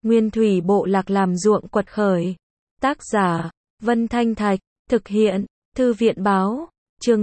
Nguyên thủy bộ lạc làm ruộng quật khởi. Tác giả, Vân Thanh Thạch, thực hiện, Thư viện báo, chương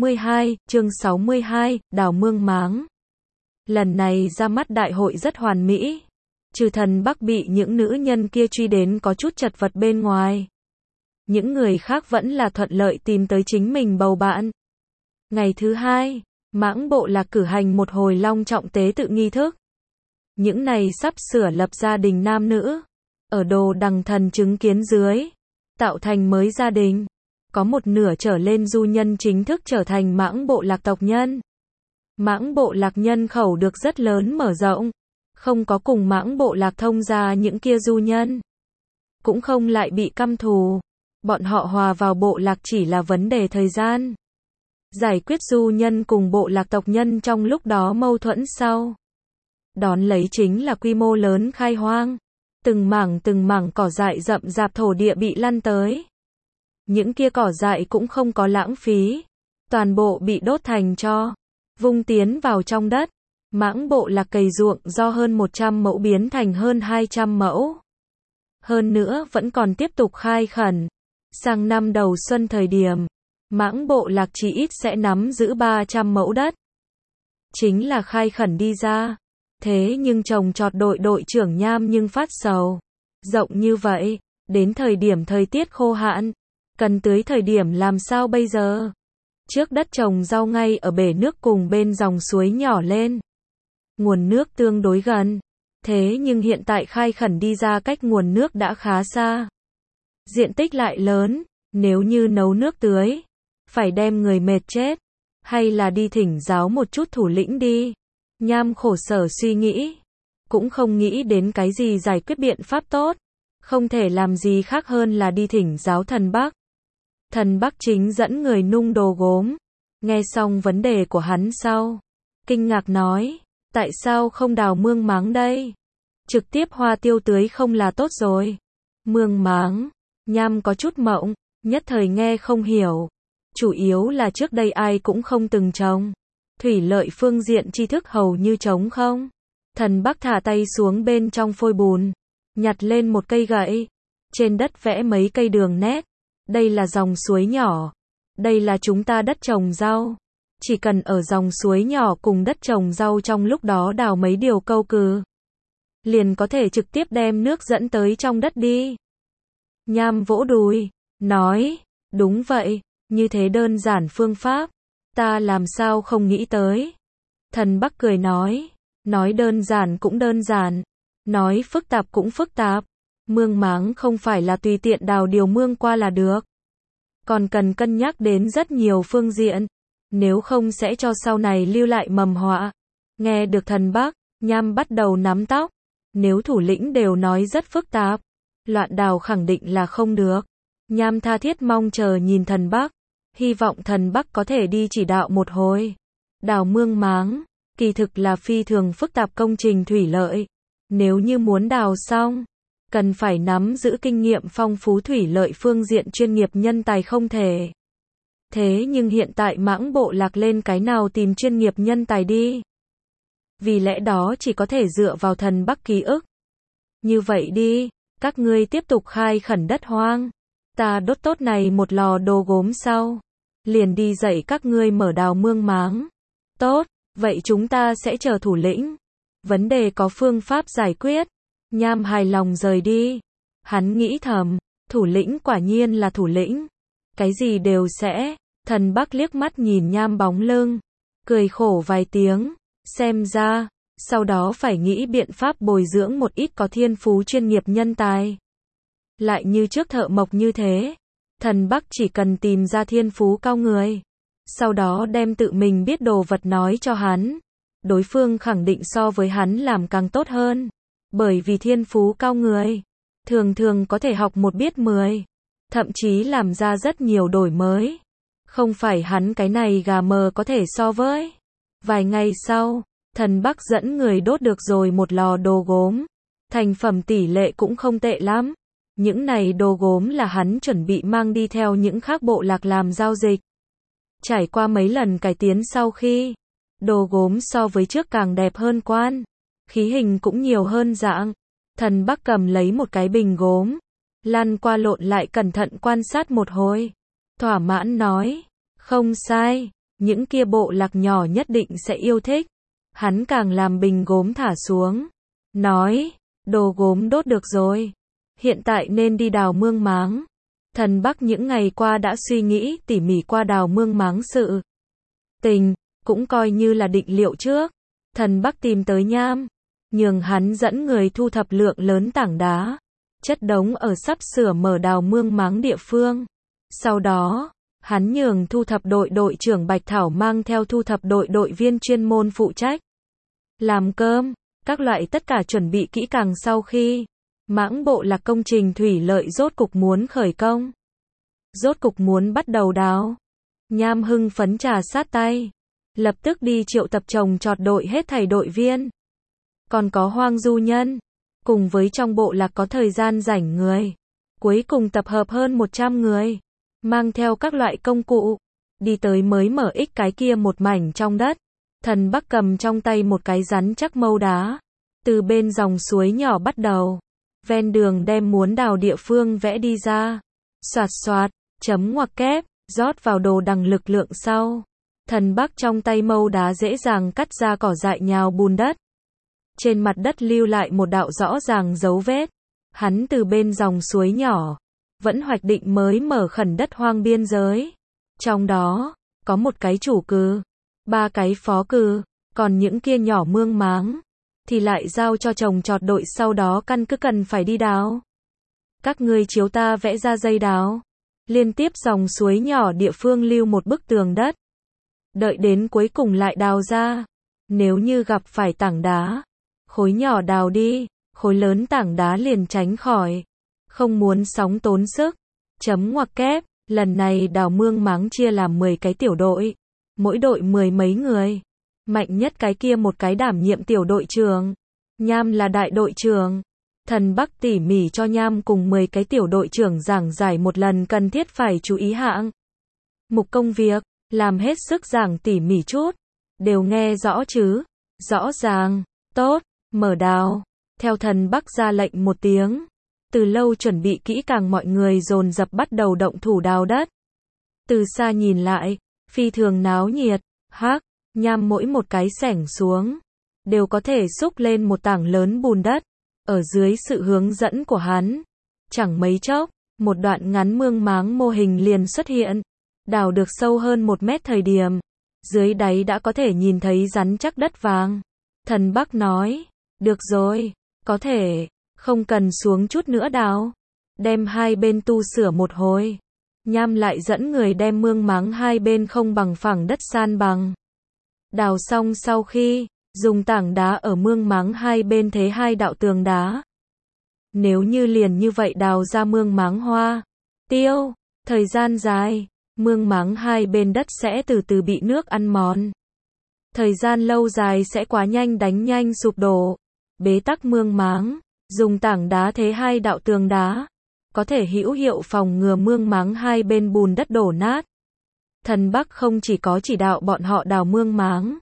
62, Đào Mương Máng. Lần này ra mắt đại hội rất hoàn mỹ. Trừ Thần Bắc bị những nữ nhân kia truy đến có chút chật vật bên ngoài. Những người khác vẫn là thuận lợi tìm tới chính mình bầu bạn. Ngày thứ hai, Mãng bộ lạc cử hành một hồi long trọng tế tự nghi thức. Những này sắp sửa lập gia đình nam nữ, ở Đồ Đằng Thần chứng kiến dưới, tạo thành mới gia đình. Có một nửa trở lên du nhân chính thức trở thành Mãng bộ lạc tộc nhân. Mãng bộ lạc nhân khẩu được rất lớn mở rộng, không có cùng Mãng bộ lạc thông gia những kia du nhân, cũng không lại bị căm thù. Bọn họ hòa vào bộ lạc chỉ là vấn đề thời gian. Giải quyết du nhân cùng bộ lạc tộc nhân trong lúc đó mâu thuẫn sau. Đón lấy chính là quy mô lớn khai hoang. Từng mảng cỏ dại rậm rạp thổ địa bị lăn tới. Những kia cỏ dại cũng không có lãng phí. Toàn bộ bị đốt thành tro. Vung tiến vào trong đất. Mãng bộ lạc cày ruộng do hơn 100 mẫu biến thành hơn 200 mẫu. Hơn nữa vẫn còn tiếp tục khai khẩn. Sang năm đầu xuân thời điểm, Mãng bộ lạc chỉ ít sẽ nắm giữ 300 mẫu đất. Chính là khai khẩn đi ra. Thế nhưng trồng trọt đội trưởng Nham nhưng phát sầu. Rộng như vậy, đến thời điểm thời tiết khô hạn, cần tưới thời điểm làm sao bây giờ? Trước đất trồng rau ngay ở bể nước cùng bên dòng suối nhỏ lên. Nguồn nước tương đối gần. Thế nhưng hiện tại khai khẩn đi ra cách nguồn nước đã khá xa. Diện tích lại lớn, nếu như nấu nước tưới, phải đem người mệt chết. Hay là đi thỉnh giáo một chút thủ lĩnh đi. Nham khổ sở suy nghĩ. Cũng không nghĩ đến cái gì giải quyết biện pháp tốt. Không thể làm gì khác hơn là đi thỉnh giáo Thần Bắc. Thần Bắc chính dẫn người nung đồ gốm. Nghe xong vấn đề của hắn sau, kinh ngạc nói, tại sao không đào mương máng đây? Trực tiếp hoa tiêu tưới không là tốt rồi. Mương máng, Nham có chút mộng, nhất thời nghe không hiểu. Chủ yếu là trước đây ai cũng không từng trồng. Thủy lợi phương diện tri thức hầu như trống không. Thần Bắc thả tay xuống bên trong phôi bùn, nhặt lên một cây gậy, trên đất vẽ mấy cây đường nét. Đây là dòng suối nhỏ. Đây là chúng ta đất trồng rau. Chỉ cần ở dòng suối nhỏ cùng đất trồng rau trong lúc đó đào mấy điều câu cừ, liền có thể trực tiếp đem nước dẫn tới trong đất đi. Nham vỗ đùi, nói, đúng vậy, như thế đơn giản phương pháp, ta làm sao không nghĩ tới. Thần Bắc cười nói đơn giản cũng đơn giản, nói phức tạp cũng phức tạp. Mương máng không phải là tùy tiện đào điều mương qua là được. Còn cần cân nhắc đến rất nhiều phương diện, nếu không sẽ cho sau này lưu lại mầm họa. Nghe được Thần Bắc, Nham bắt đầu nắm tóc. Nếu thủ lĩnh đều nói rất phức tạp, loạn đào khẳng định là không được. Nham tha thiết mong chờ nhìn Thần Bắc, hy vọng Thần Bắc có thể đi chỉ đạo một hồi. Đào mương máng, kỳ thực là phi thường phức tạp công trình thủy lợi. Nếu như muốn đào xong, cần phải nắm giữ kinh nghiệm phong phú thủy lợi phương diện chuyên nghiệp nhân tài không thể. Thế nhưng hiện tại Mãng bộ lạc lên cái nào tìm chuyên nghiệp nhân tài đi. Vì lẽ đó chỉ có thể dựa vào Thần Bắc ký ức. Như vậy đi, các ngươi tiếp tục khai khẩn đất hoang. Ta đốt tốt này một lò đồ gốm sau. Liền đi dạy các ngươi mở đào mương máng. Tốt, vậy chúng ta sẽ chờ thủ lĩnh. Vấn đề có phương pháp giải quyết. Nham hài lòng rời đi. Hắn nghĩ thầm, thủ lĩnh quả nhiên là thủ lĩnh. Cái gì đều sẽ. Thần Bắc liếc mắt nhìn Nham bóng lưng, cười khổ vài tiếng, xem ra, sau đó phải nghĩ biện pháp bồi dưỡng một ít có thiên phú chuyên nghiệp nhân tài. Lại như trước thợ mộc như thế, Thần Bắc chỉ cần tìm ra thiên phú cao người, sau đó đem tự mình biết đồ vật nói cho hắn. Đối phương khẳng định so với hắn làm càng tốt hơn, bởi vì thiên phú cao người, thường có thể học một biết 10, thậm chí làm ra rất nhiều đổi mới. Không phải hắn cái này gà mờ có thể so với. Vài ngày sau, Thần Bắc dẫn người đốt được rồi một lò đồ gốm. Thành phẩm tỷ lệ cũng không tệ lắm. Những này đồ gốm là hắn chuẩn bị mang đi theo những khác bộ lạc làm giao dịch. Trải qua mấy lần cải tiến sau khi, đồ gốm so với trước càng đẹp hơn quan. Khí hình cũng nhiều hơn dạng. Thần Bắc cầm lấy một cái bình gốm, lăn qua lộn lại cẩn thận quan sát một hồi. Thỏa mãn nói, không sai, những kia bộ lạc nhỏ nhất định sẽ yêu thích. Hắn càng làm bình gốm thả xuống. Nói, đồ gốm đốt được rồi. Hiện tại nên đi đào mương máng. Thần Bắc những ngày qua đã suy nghĩ tỉ mỉ qua đào mương máng sự tình, cũng coi như là định liệu trước. Thần Bắc tìm tới Nham, nhường hắn dẫn người thu thập lượng lớn tảng đá, chất đống ở sắp sửa mở đào mương máng địa phương. Sau đó, hắn nhường thu thập đội trưởng Bạch Thảo mang theo thu thập đội viên chuyên môn phụ trách làm cơm, các loại tất cả chuẩn bị kỹ càng. Sau khi mãng bộ lạc công trình thủy lợi rốt cục muốn khởi công, rốt cục muốn bắt đầu đào, Nham hưng phấn trà sát tay, lập tức đi triệu tập trồng trọt đội hết thảy đội viên, còn có hoang du nhân, cùng với trong bộ lạc có thời gian rảnh người, cuối cùng tập hợp hơn 100 người, mang theo các loại công cụ, đi tới mới mở ích cái kia một mảnh trong đất. Thần Bắc cầm trong tay một cái rắn chắc mâu đá, từ bên dòng suối nhỏ bắt đầu, ven đường đem muốn đào địa phương vẽ đi ra, xoạt xoạt, chấm ngoặc kép, rót vào đồ đằng lực lượng sau. Thần Bắc trong tay mâu đá dễ dàng cắt ra cỏ dại nhào bùn đất. Trên mặt đất lưu lại một đạo rõ ràng dấu vết. Hắn từ bên dòng suối nhỏ, vẫn hoạch định mới mở khẩn đất hoang biên giới. Trong đó, có một cái chủ cừ, 3 cái phó cừ, còn những kia nhỏ mương máng, thì lại giao cho trồng trọt đội sau đó căn cứ cần phải đi đào. Các ngươi chiếu ta vẽ ra dây đào. Liên tiếp dòng suối nhỏ địa phương lưu một bức tường đất. Đợi đến cuối cùng lại đào ra. Nếu như gặp phải tảng đá, khối nhỏ đào đi, khối lớn tảng đá liền tránh khỏi. Không muốn sóng tốn sức. Chấm ngoặc kép, lần này đào mương máng chia làm 10 cái tiểu đội. Mỗi đội 10 mấy người. Mạnh nhất cái kia một cái đảm nhiệm tiểu đội trưởng. Nham là đại đội trưởng. Thần Bắc tỉ mỉ cho Nham cùng 10 cái tiểu đội trưởng giảng giải một lần cần thiết phải chú ý hạng mục công việc, làm hết sức giảng tỉ mỉ chút. Đều nghe rõ chứ? Rõ ràng, tốt, mở đào. Theo thần Bắc ra lệnh một tiếng. Từ lâu chuẩn bị kỹ càng mọi người dồn dập bắt đầu động thủ đào đất. Từ xa nhìn lại, phi thường náo nhiệt, hắc, Nham mỗi một cái xẻng xuống, đều có thể xúc lên một tảng lớn bùn đất. Ở dưới sự hướng dẫn của hắn, chẳng mấy chốc, một đoạn ngắn mương máng mô hình liền xuất hiện. Đào được sâu hơn 1 mét thời điểm, dưới đáy đã có thể nhìn thấy rắn chắc đất vàng. Thần Bắc nói, được rồi, có thể, không cần xuống chút nữa đào. Đem hai bên tu sửa một hồi. Nham lại dẫn người đem mương máng hai bên không bằng phẳng đất san bằng. Đào xong sau khi, dùng tảng đá ở mương máng hai bên thế 2 đạo tường đá. Nếu như liền như vậy đào ra mương máng hoa, tiêu, thời gian dài, mương máng hai bên đất sẽ từ từ bị nước ăn mòn. Thời gian lâu dài sẽ quá nhanh đánh nhanh sụp đổ. Bế tắc mương máng, dùng tảng đá thế 2 đạo tường đá, có thể hữu hiệu phòng ngừa mương máng hai bên bùn đất đổ nát. Thần Bắc không chỉ có chỉ đạo bọn họ đào mương máng,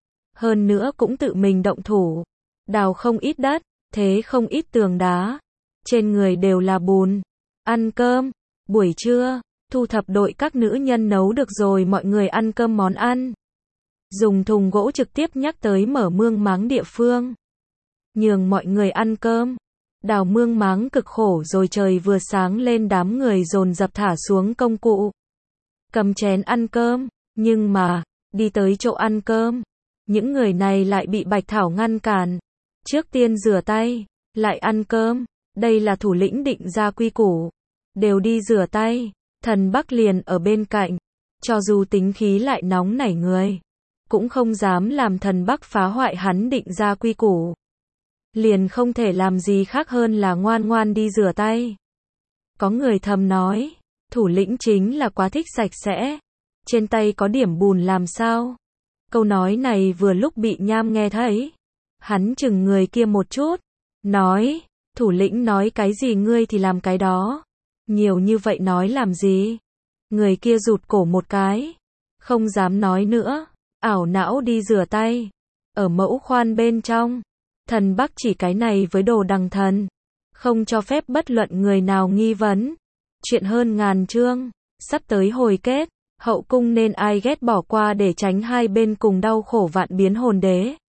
hơn nữa cũng tự mình động thủ, đào không ít đất, thế không ít tường đá, trên người đều là bùn. Ăn cơm, buổi trưa, thu thập đội các nữ nhân nấu được rồi mọi người ăn cơm món ăn. Dùng thùng gỗ trực tiếp nhắc tới mở mương máng địa phương. Nhường mọi người ăn cơm. Đào mương máng cực khổ rồi trời vừa sáng lên đám người dồn dập thả xuống công cụ. Cầm chén ăn cơm, nhưng mà, đi tới chỗ ăn cơm. Những người này lại bị Bạch Thảo ngăn cản. Trước tiên rửa tay, lại ăn cơm. Đây là thủ lĩnh định ra quy củ. Đều đi rửa tay. Thần Bắc liền ở bên cạnh. Cho dù tính khí lại nóng nảy người, cũng không dám làm thần Bắc phá hoại hắn định ra quy củ. Liền không thể làm gì khác hơn là ngoan ngoan đi rửa tay. Có người thầm nói, thủ lĩnh chính là quá thích sạch sẽ. Trên tay có điểm bùn làm sao? Câu nói này vừa lúc bị Nham nghe thấy. Hắn chừng người kia một chút. Nói, thủ lĩnh nói cái gì ngươi thì làm cái đó. Nhiều như vậy nói làm gì? Người kia rụt cổ một cái. Không dám nói nữa. Ảo não đi rửa tay. Ở mẫu khoan bên trong. Thần Bắc chỉ cái này với Đồ Đằng Thần, không cho phép bất luận người nào nghi vấn. Chuyện hơn ngàn chương, sắp tới hồi kết, hậu cung nên ai ghét bỏ qua để tránh hai bên cùng đau khổ vạn biến hồn đế.